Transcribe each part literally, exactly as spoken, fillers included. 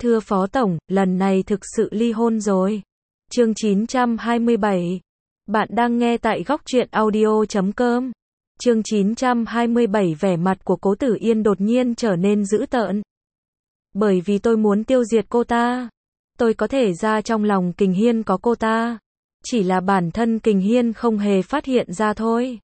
Thưa Phó Tổng, lần này thực sự ly hôn rồi. Chương chín trăm hai mươi bảy. Bạn đang nghe tại góc truyện audio chấm com. Chương chín trăm hai mươi bảy. Vẻ mặt của Cố Tử Yên đột nhiên trở nên dữ tợn. Bởi vì tôi muốn tiêu diệt cô ta. Tôi có thể ra trong lòng Kình Hiên có cô ta. Chỉ là bản thân Kình Hiên không hề phát hiện ra thôi.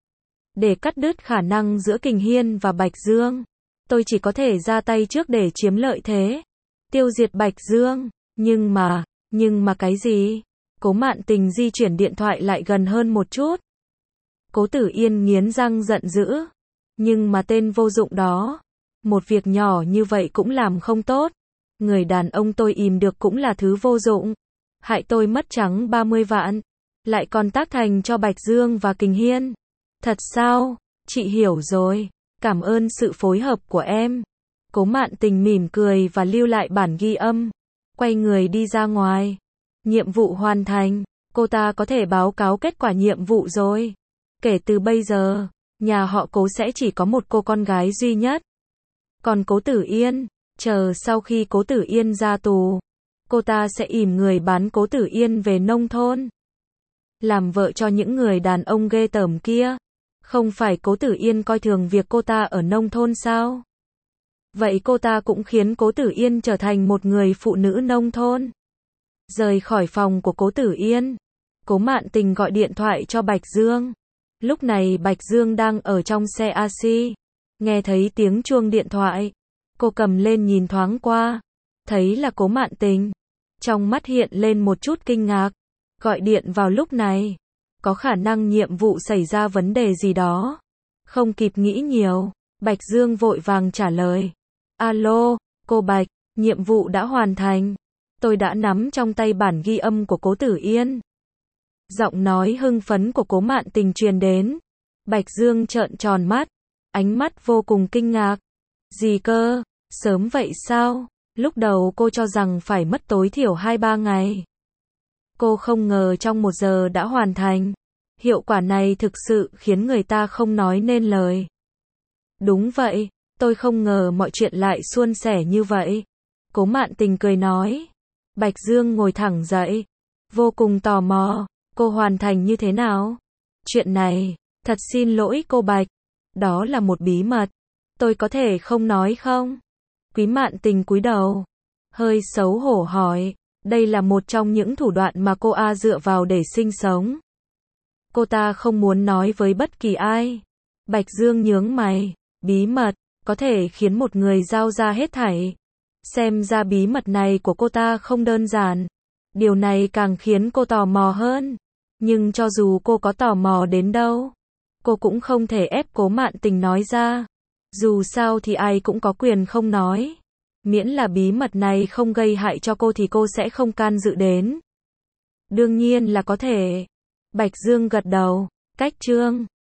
Để cắt đứt khả năng giữa Kình Hiên và Bạch Dương, tôi chỉ có thể ra tay trước để chiếm lợi thế. Tiêu diệt Bạch Dương. Nhưng mà, nhưng mà cái gì? Cố Mạn Tình di chuyển điện thoại lại gần hơn một chút. Cố Tử Yên nghiến răng giận dữ. Nhưng mà tên vô dụng đó. Một việc nhỏ như vậy cũng làm không tốt. Người đàn ông tôi ìm được cũng là thứ vô dụng. Hại tôi mất trắng ba mươi vạn. Lại còn tác thành cho Bạch Dương và Kình Hiên. Thật sao? Chị hiểu rồi. Cảm ơn sự phối hợp của em. Cố Mạn Tình mỉm cười và lưu lại bản ghi âm. Quay người đi ra ngoài. Nhiệm vụ hoàn thành. Cô ta có thể báo cáo kết quả nhiệm vụ rồi. Kể từ bây giờ, nhà họ Cố sẽ chỉ có một cô con gái duy nhất. Còn Cố Tử Yên, chờ sau khi Cố Tử Yên ra tù, cô ta sẽ ỉm người bán Cố Tử Yên về nông thôn. Làm vợ cho những người đàn ông ghê tởm kia. Không phải Cố Tử Yên coi thường việc cô ta ở nông thôn sao? Vậy cô ta cũng khiến Cố Tử Yên trở thành một người phụ nữ nông thôn. Rời khỏi phòng của Cố Tử Yên, Cố Mạn Tình gọi điện thoại cho Bạch Dương. Lúc này Bạch Dương đang ở trong xe a xê. Nghe thấy tiếng chuông điện thoại, cô cầm lên nhìn thoáng qua, thấy là Cố Mạn Tình. Trong mắt hiện lên một chút kinh ngạc. Gọi điện vào lúc này, có khả năng nhiệm vụ xảy ra vấn đề gì đó. Không kịp nghĩ nhiều, Bạch Dương vội vàng trả lời. Alo, cô Bạch, nhiệm vụ đã hoàn thành. Tôi đã nắm trong tay bản ghi âm của Cố Tử Yên. Giọng nói hưng phấn của Cố Mạn Tình truyền đến. Bạch Dương trợn tròn mắt, ánh mắt vô cùng kinh ngạc. Gì cơ? Sớm vậy sao? Lúc đầu cô cho rằng phải mất tối thiểu hai ba ngày. Cô không ngờ trong một giờ đã hoàn thành. Hiệu quả này thực sự khiến người ta không nói nên lời. Đúng vậy, tôi không ngờ mọi chuyện lại suôn sẻ như vậy. Cố Mạn Tình cười nói. Bạch Dương ngồi thẳng dậy, vô cùng tò mò, cô hoàn thành như thế nào? Chuyện này, thật xin lỗi cô Bạch, đó là một bí mật, tôi có thể không nói không? Quý Mạn Tình cúi đầu, hơi xấu hổ hỏi, đây là một trong những thủ đoạn mà cô A dựa vào để sinh sống. Cô ta không muốn nói với bất kỳ ai. Bạch Dương nhướng mày, bí mật, có thể khiến một người giao ra hết thảy. Xem ra bí mật này của cô ta không đơn giản. Điều này càng khiến cô tò mò hơn. Nhưng cho dù cô có tò mò đến đâu, cô cũng không thể ép Cố Mạn Tình nói ra. Dù sao thì ai cũng có quyền không nói. Miễn là bí mật này không gây hại cho cô thì cô sẽ không can dự đến. Đương nhiên là có thể. Bạch Dương gật đầu. Cách chương